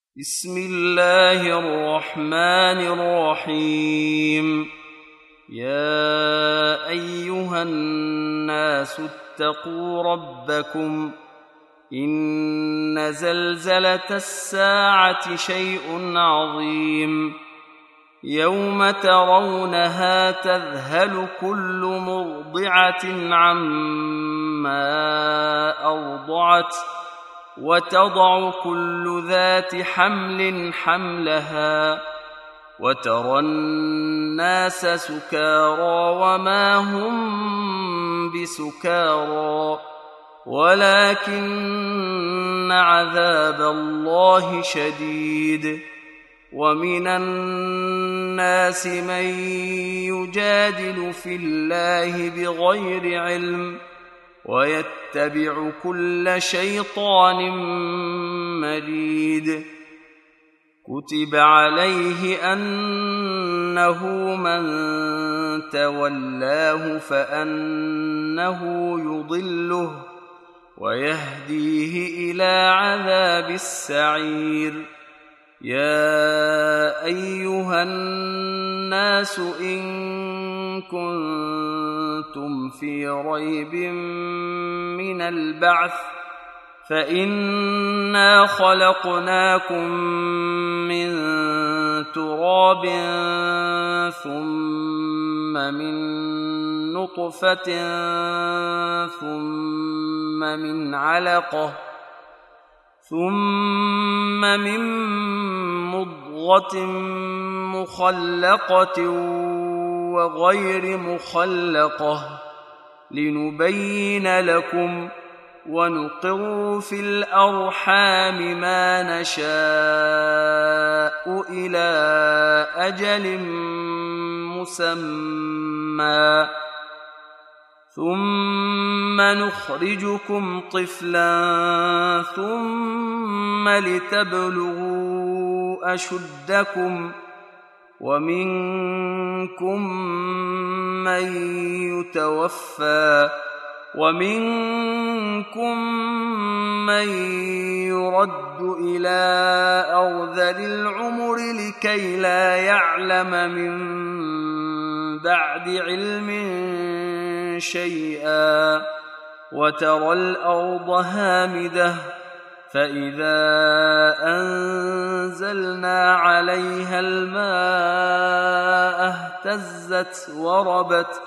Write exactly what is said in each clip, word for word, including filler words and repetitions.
بسم الله الرحمن الرحيم. يا أيها الناس اتقوا ربكم إن زلزلة الساعة شيء عظيم يوم ترونها تذهل كل مرضعة عما أرضعت وتضع كل ذات حمل حملها وترى الناس سكارى وما هم بسكارى ولكن عذاب الله شديد. ومن الناس من يجادل في الله بغير علم ويتبع كل شيطان مريد. كتب عليه أنه من تولاه فأنه يضله ويهديه إلى عذاب السعير. يا أيها الناس إن كنتم في ريب من البعث فإنا خلقناكم من تراب ثم من نطفة ثم من علقة ثم من مضغة مخلقة وغير مخلقة لنبين لكم ونقر في الأرحام ما نشاء إلى أجل مسمى ثم نخرجكم طفلا ثم لتبلغوا أشدكم ومنكم من يتوفى ومنكم من يرد إلى أرذل العمر لكي لا يعلم من بعد علم شيئا. وترى الأرض هامدة فإذا أنزلنا عليها الماء اهتزت وربت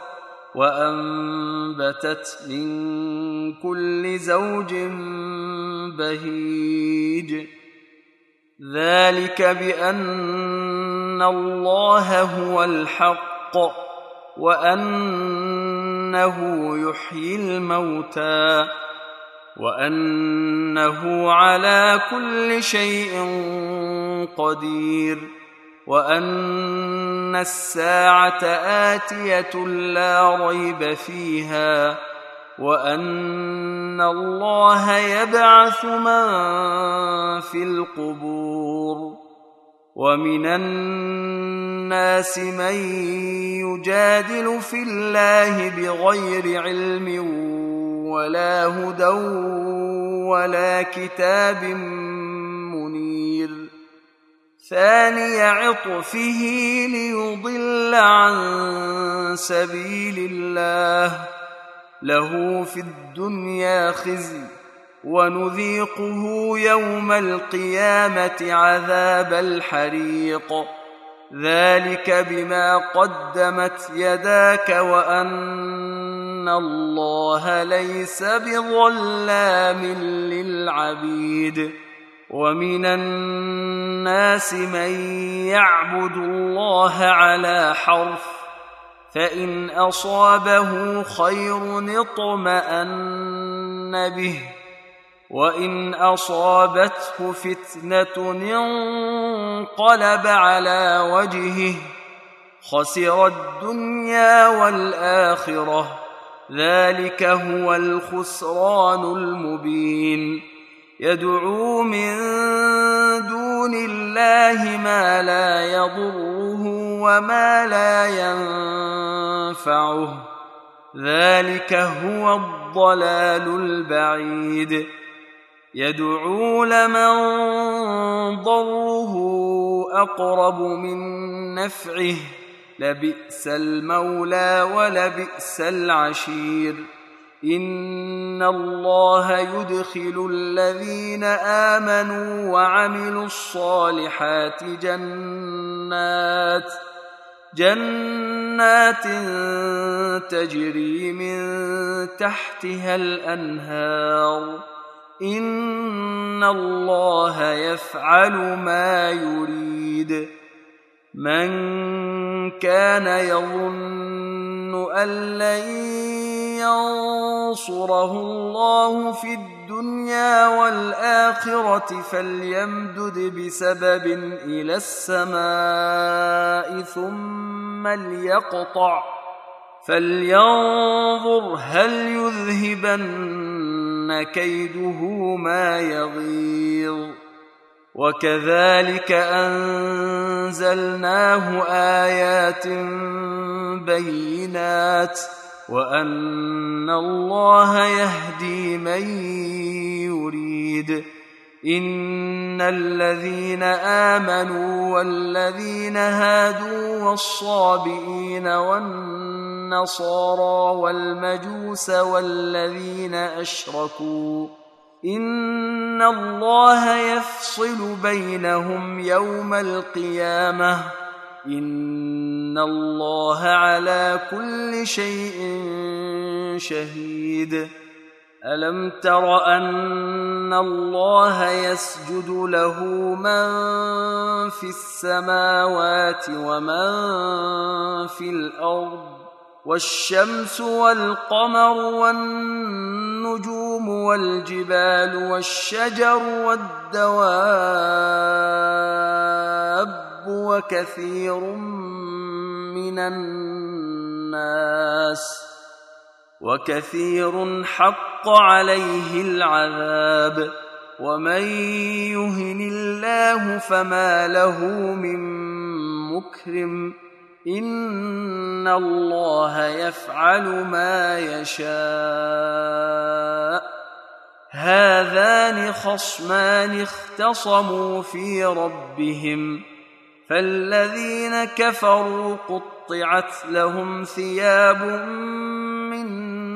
وأنبتت من كل زوج بهيج. ذلك بأن الله هو الحق وأنه يحيي الموتى وأنه على كل شيء قدير وأن الساعة آتية لا ريب فيها وأن الله يبعث من في القبور. ومن الناس من يجادل في الله بغير علم ولا هدى ولا كتاب منير. ثاني عطفه ليضل عن سبيل الله له في الدنيا خزي ونذيقه يوم القيامة عذاب الحريق. ذلك بما قدمت يداك وأن الله ليس بظلام للعبيد. ومن الناس من يعبد الله على حرف فإن أصابه خير اطمأن به وإن أصابته فتنة انقلب على وجهه خسر الدنيا والآخرة. ذلك هو الخسران المبين. يدعو من دون الله ما لا يضره وما لا ينفعه. ذلك هو الضلال البعيد. يدعو لمن ضره أقرب من نفعه لبئس المولى ولبئس العشير إن الله يدخل الذين آمنوا وعملوا الصالحات جنات جنات تجري من تحتها الأنهار إن الله يفعل ما يريد من كان يظن أن لن ينصره الله في الدنيا والآخرة فليمدد بسبب إلى السماء ثم ليقطع فلينظر هل يذهبن كيده ما يغيظ وكذلك أنزلناه آيات بينات وأن الله يهدي من يريد إن الذين آمنوا والذين هادوا والصابئين والنصارى والمجوس والذين أشركوا إن الله يفصل بينهم يوم القيامة إن الله على كل شيء شهيد ألم تر أن الله يسجد له من في السماوات ومن في الأرض والشمس والقمر والنجوم والجبال والشجر والدواب وكثير من الناس وكثير حق عليه العذاب ومن يهن الله فما له من مكرم إن الله يفعل ما يشاء هذان خصمان اختصموا في ربهم فالذين كفروا قطعت لهم ثياب من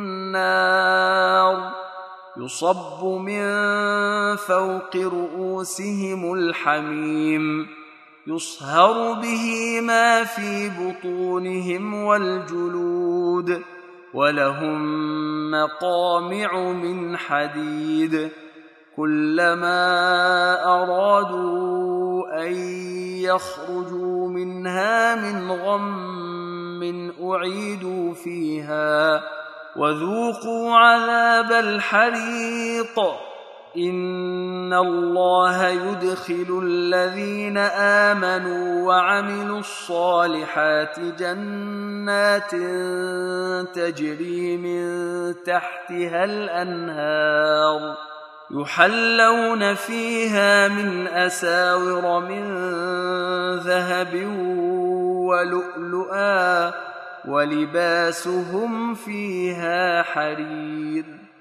نار يصب من فوق رؤوسهم الحميم يصهر به ما في بطونهم والجلود ولهم مقامع من حديد كلما أرادوا أن يخرجوا منها من غم أعيدوا فيها وذوقوا عذاب الحريق إن الله يدخل الذين آمنوا وعملوا الصالحات جنات تجري من تحتها الأنهار يحلون فيها من أساور من ذهب ولؤلؤا ولباسهم فيها حرير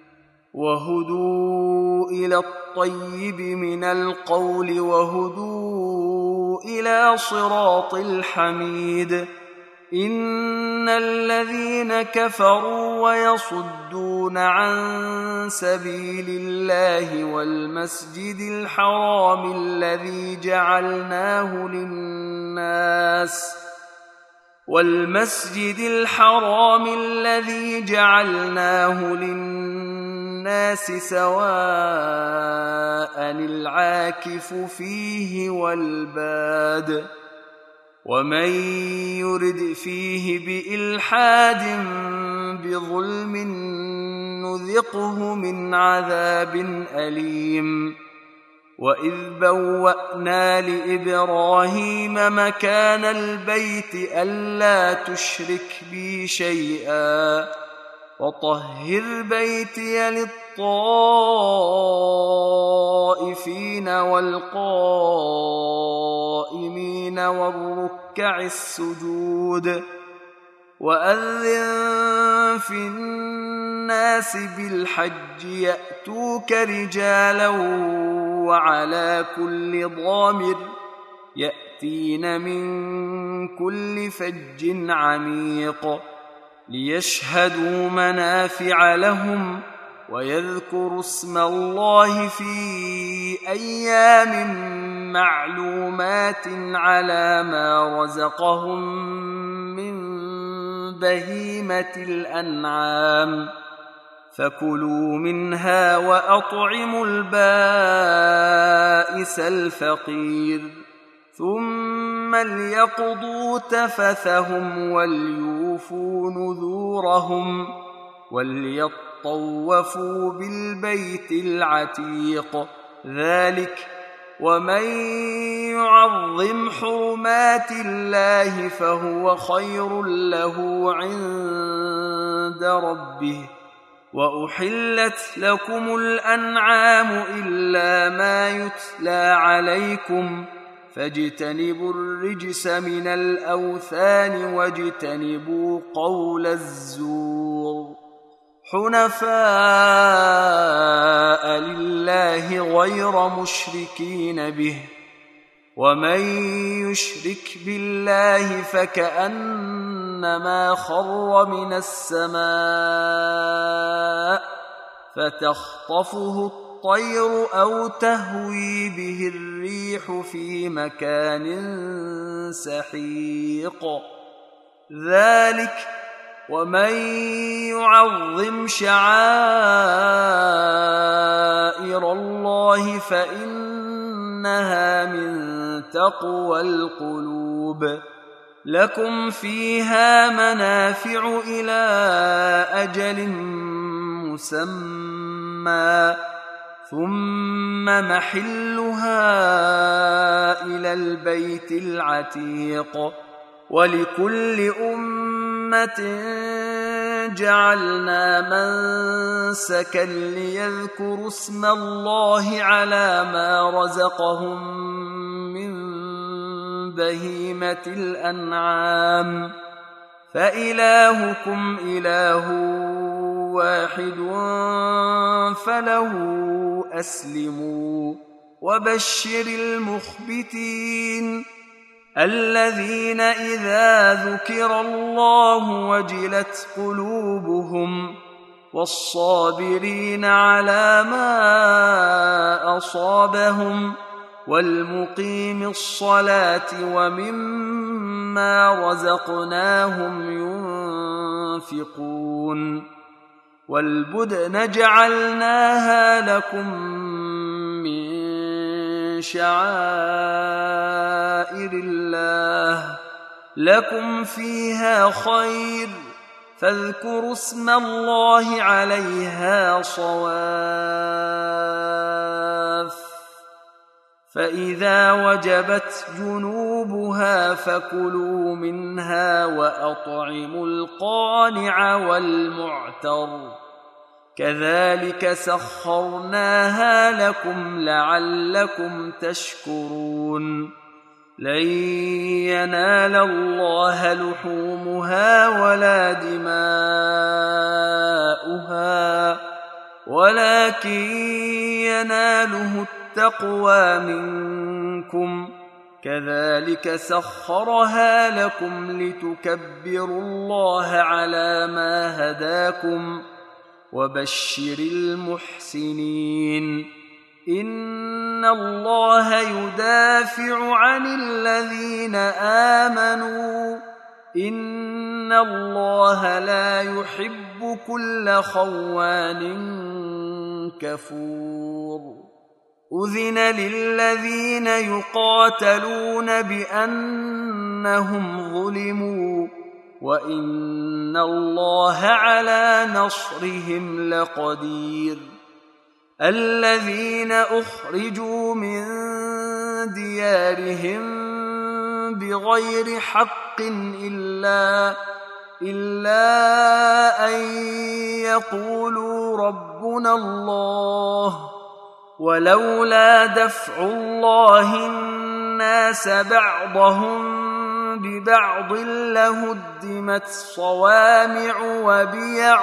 وهدوا إلى الطيب من القول وهدوا إلى صراط الحميد إن الذين كفروا ويصدون عن سبيل الله والمسجد الحرام الذي جعلناه للناس والمسجد الحرام الذي جعلناه للناس سواء العاكف فيه والباد ومن يرد فيه بإلحاد بظلم نذقه من عذاب أليم وإذ بوأنا لإبراهيم مكان البيت ألا تشرك بي شيئا وطهر بيتي للطائفين والقائمين والركع السجود وأذن في الناس بالحج يأتوك رجالا وعلى كل ضامر يأتين من كل فج عميق ليشهدوا منافع لهم ويذكروا اسم الله في أيام معلومات على ما رزقهم من بهيمة الأنعام فكلوا منها وأطعموا البائس الفقير ثم ليقضوا تفثهم وليوفوا نذورهم وليطوفوا بالبيت العتيق ذلك ومن يعظم حرمات الله فهو خير له عند ربه وأحلت لكم الأنعام إلا ما يتلى عليكم فاجتنبوا الرجس من الأوثان واجتنبوا قول الزور حنفاء لله غير مشركين به ومن يشرك بالله فكأنما خر من السماء فتخطفه الطير أو تهوي به الريح في مكان سحيق ذلك ومن يعظم شعائر الله فإنها من تقوى القلوب لكم فيها منافع إلى أجل مسمى ثم محلها إلى البيت العتيق ولكل أمة جعلنا منسكا ليذكروا اسم الله على ما رزقهم من بهيمة الأنعام فإلهكم إله واحد فله أسلموا وبشر المخبتين الذين إذا ذكر الله وجلت قلوبهم والصابرين على ما أصابهم والمقيم الصلاة ومما رزقناهم ينفقون والبدن جعلناها لكم من شعائر الله لكم فيها خير فاذكروا اسم الله عليها صواف فإذا وجبت جنوبها فكلوا منها وأطعموا القانع والمعتر كذلك سخرناها لكم لعلكم تشكرون لن ينال الله لحومها ولا دماؤها ولكن يناله التقوى منكم كذلك سخرها لكم لتكبروا الله على ما هداكم وبشر المحسنين إن الله يدافع عن الذين آمنوا إن الله لا يحب كل خوان كفور أذن للذين يقاتلون بأنهم ظلموا وإن الله على نصرهم لقدير الذين أخرجوا من ديارهم بغير حق إلا إلا أن يقولوا ربنا الله ولولا دفع الله الناس بعضهم ببعض لهدمت صوامع وبيع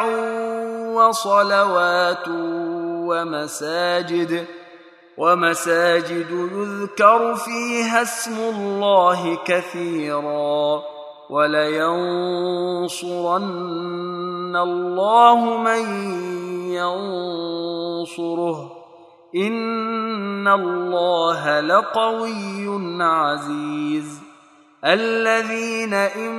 وصلوات ومساجد ومساجد يذكر فيها اسم الله كثيرا ولينصرن الله من ينصره إن الله لقوي عزيز الذين إن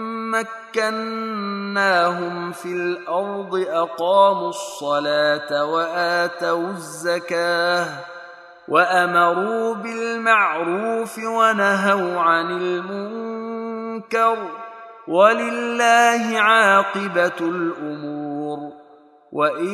مكناهم في الأرض أقاموا الصلاة وآتوا الزكاة وأمروا بالمعروف ونهوا عن المنكر ولله عاقبة الأمور وإن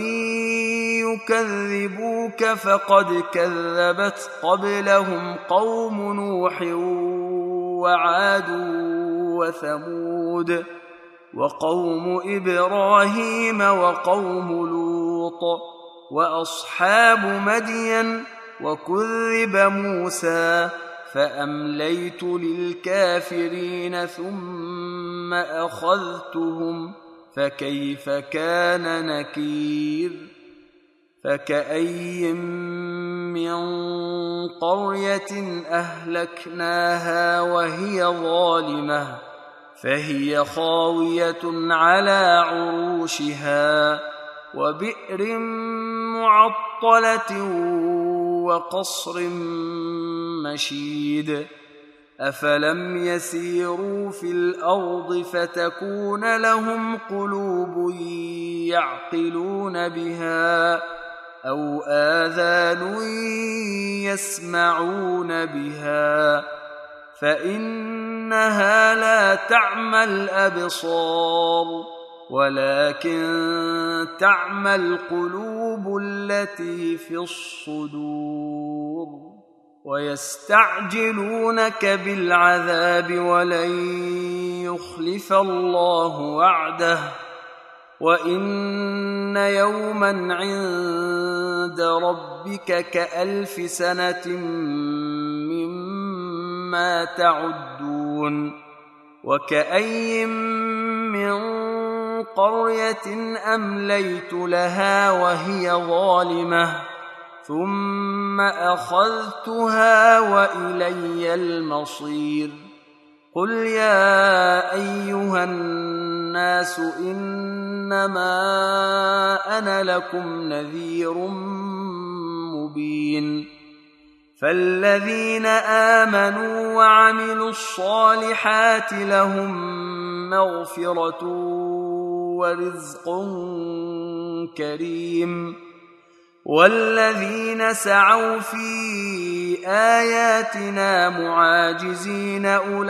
يكذبوك فقد كذبت قبلهم قوم نوح وعاد وثمود وقوم إبراهيم وقوم لوط وأصحاب مدين وكذب موسى فأمليت للكافرين ثم أخذتهم فكيف كان نكير فكأي من قرية أهلكناها وهي ظالمة فهي خاوية على عروشها وبئر معطلة وقصر مشيد أفلم يسيروا في الأرض فتكون لهم قلوب يعقلون بها أو آذان يسمعون بها فإنها لا تعمى الأبصار ولكن تعمى القلوب التي في الصدور ويستعجلونك بالعذاب ولن يخلف الله وعده وإن يوما عند ربك كألف سنة مما تعدون وكأي من قرية أمليت لها وهي ظالمة ثم أخذتها وإلي المصير قل يا أيها الناس إنما أنا لكم نذير مبين فالذين آمنوا وعملوا الصالحات لهم مغفرة ورزق كريم والذين سعوا في آياتنا معاجزين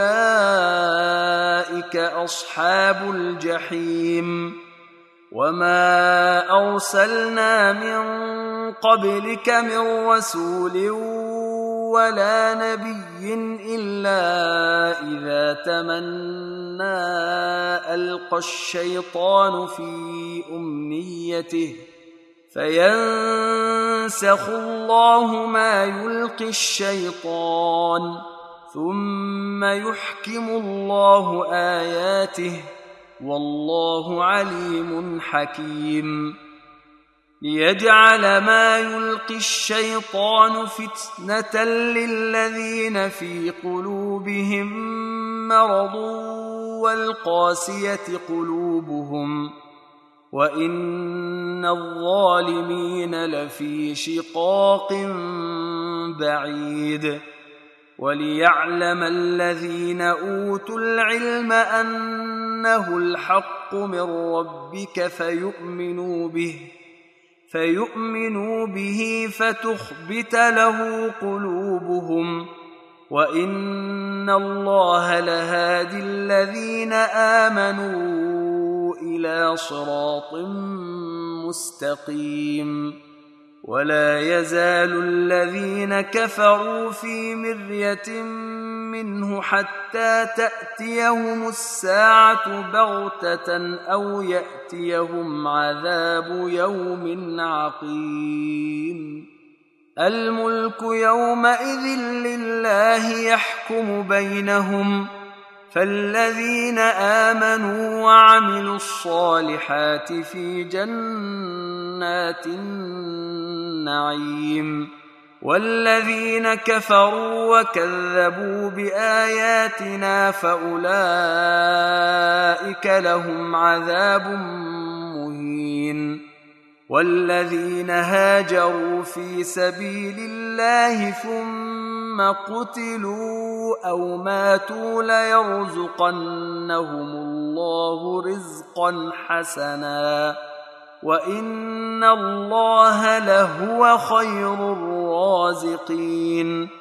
أولئك أصحاب الجحيم وما أرسلنا من قبلك من رسول ولا نبي إلا إذا تمنى ألقى الشيطان في أمنيته فينسخ الله ما يلقي الشيطان ثم يحكم الله آياته والله عليم حكيم ليجعل ما يلقي الشيطان فتنة للذين في قلوبهم مرض والقاسية قلوبهم وإن الظالمين لفي شقاق بعيد وليعلم الذين أوتوا العلم أنه الحق من ربك فيؤمنوا به فيؤمنوا به فتخبت له قلوبهم وإن الله لهادي الذين آمنوا إلى صراط مستقيم ولا يزال الذين كفروا في مرية منه حتى تأتيهم الساعة بغتة أو يأتيهم عذاب يوم عقيم الملك يومئذ لله يحكم بينهم فالذين آمنوا وعملوا الصالحات في جنات النعيم، والذين كفروا وكذبوا بآياتنا فأولئك لهم عذاب مهين. والذين هاجروا في سبيل الله ثم قتلوا أو ماتوا ليرزقنهم الله رزقا حسنا وإن الله لهو خير الرازقين.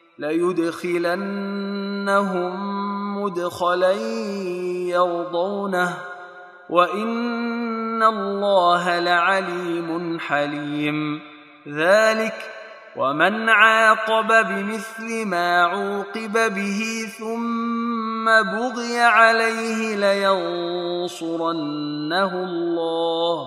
ليدخلنهم مدخلا يرضونه وإن الله لعليم حليم. ذلك ومن عاقب بمثل ما عوقب به ثم بغي عليه لينصرنه الله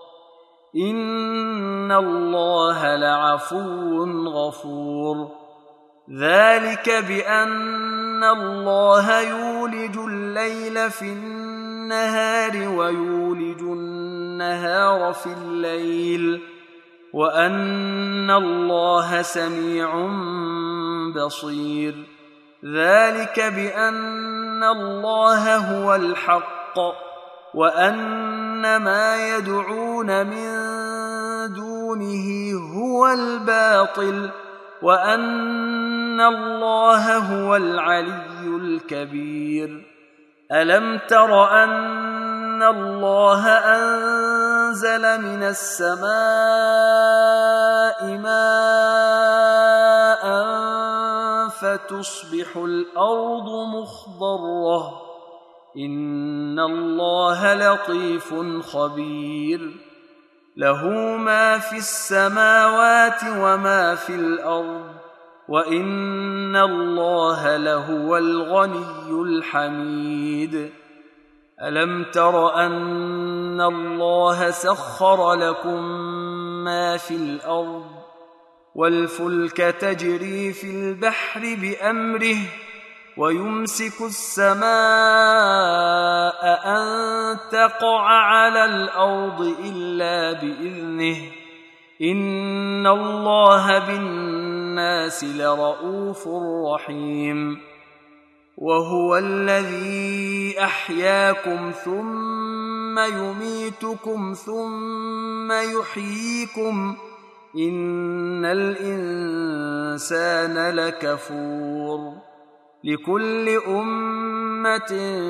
إن الله لعفو غفور. ذلك بأن الله يولج الليل في النهار ويولج النهار في الليل وأن الله سميع بصير. ذلك بأن الله هو الحق وأن ما يدعون من دونه هو الباطل وأن الله هو العلي الكبير. ألم تر أن الله أنزل من السماء ماء فتصبح الأرض مخضرة إن الله لطيف خبير. له ما في السماوات وما في الأرض وإن الله لهو الغني الحميد. ألم تر أن الله سخر لكم ما في الأرض والفلك تجري في البحر بأمره ويمسك السماء أن تقع على الأرض إلا بإذنه إن الله بالناس لرؤوف رحيم. وهو الذي أحياكم ثم يميتكم ثم يحييكم إن الإنسان لكفور. لكل أمة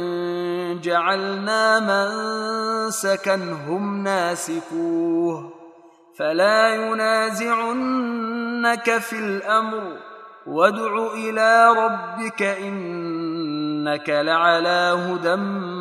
جعلنا منسكا هم ناسكوه فلا ينازعنك في الأمر وادع إلى ربك إنك لعلى هدى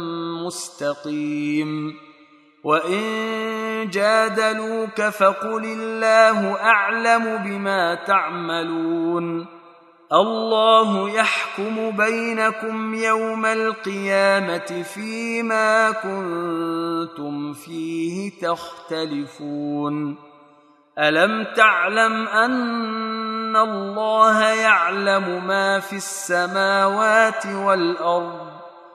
مستقيم. وإن جادلوك فقل الله أعلم بما تعملون الله يحكم بينكم يوم القيامة فيما كنتم فيه تختلفون. ألم تعلم أن الله يعلم ما في السماوات والأرض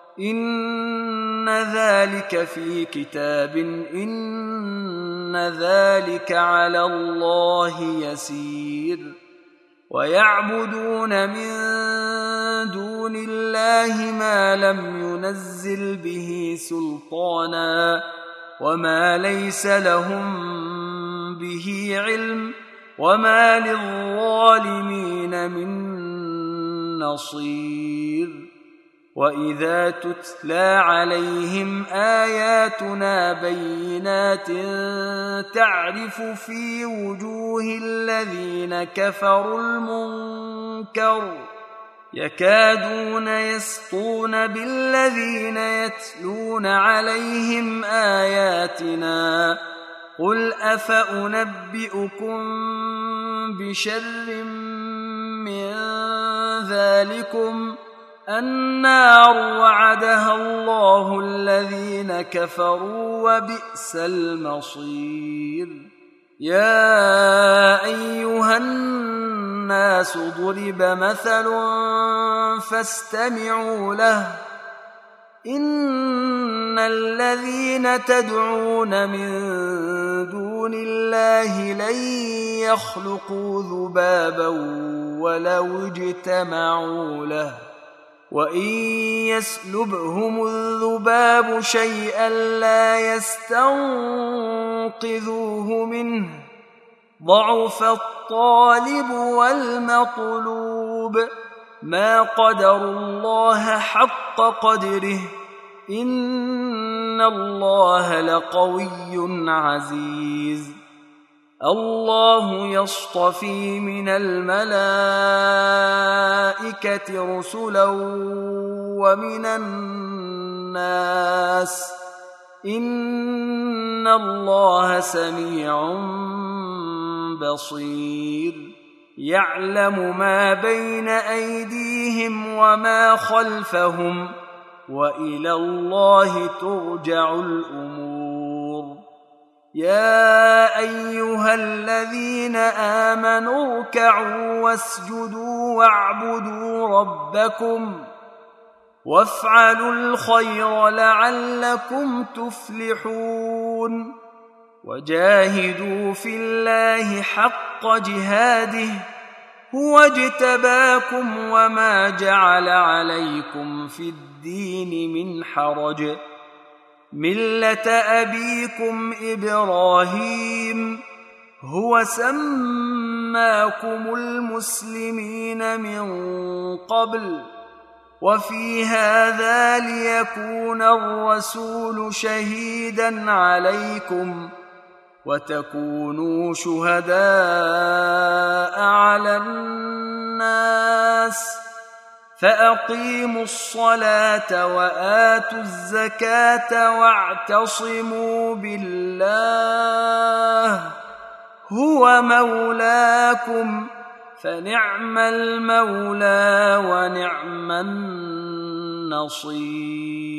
إن ذلك في كتاب إن ذلك على الله يسير. ويعبدون من دون الله ما لم ينزل به سلطانا وما ليس لهم به علم وما للظالمين من نصير. وإذا تتلى عليهم آياتنا بينات تعرف في وجوه الذين كفروا المنكر يكادون يسطون بالذين يتلون عليهم آياتنا قل أفأنبئكم بشر من ذلكم النار وعدها الله الذين كفروا وبئس المصير. يا أيها الناس ضرب مثل فاستمعوا له إن الذين تدعون من دون الله لن يخلقوا ذبابا ولو اجتمعوا له وإن يسلبهم الذباب شيئا لا يستنقذوه منه ضعف الطالب والمطلوب ما قدروا الله حق قدره إن الله لقوي عزيز الله يصطفي من الملائكة رسلا ومن الناس إن الله سميع بصير يعلم ما بين أيديهم وما خلفهم وإلى الله ترجع الأمور يا أيها الذين آمنوا اركعوا واسجدوا واعبدوا ربكم وافعلوا الخير لعلكم تفلحون وجاهدوا في الله حق جهاده هو اجتباكم وما جعل عليكم في الدين من حرج ملة أبيكم إبراهيم هو سماكم المسلمين من قبل وفي هذا ليكون الرسول شهيدا عليكم وتكونوا شهداء على الناس فأقيموا الصلاة وآتوا الزكاة واعتصموا بالله هو مولاكم فنعم المولى ونعم النصير.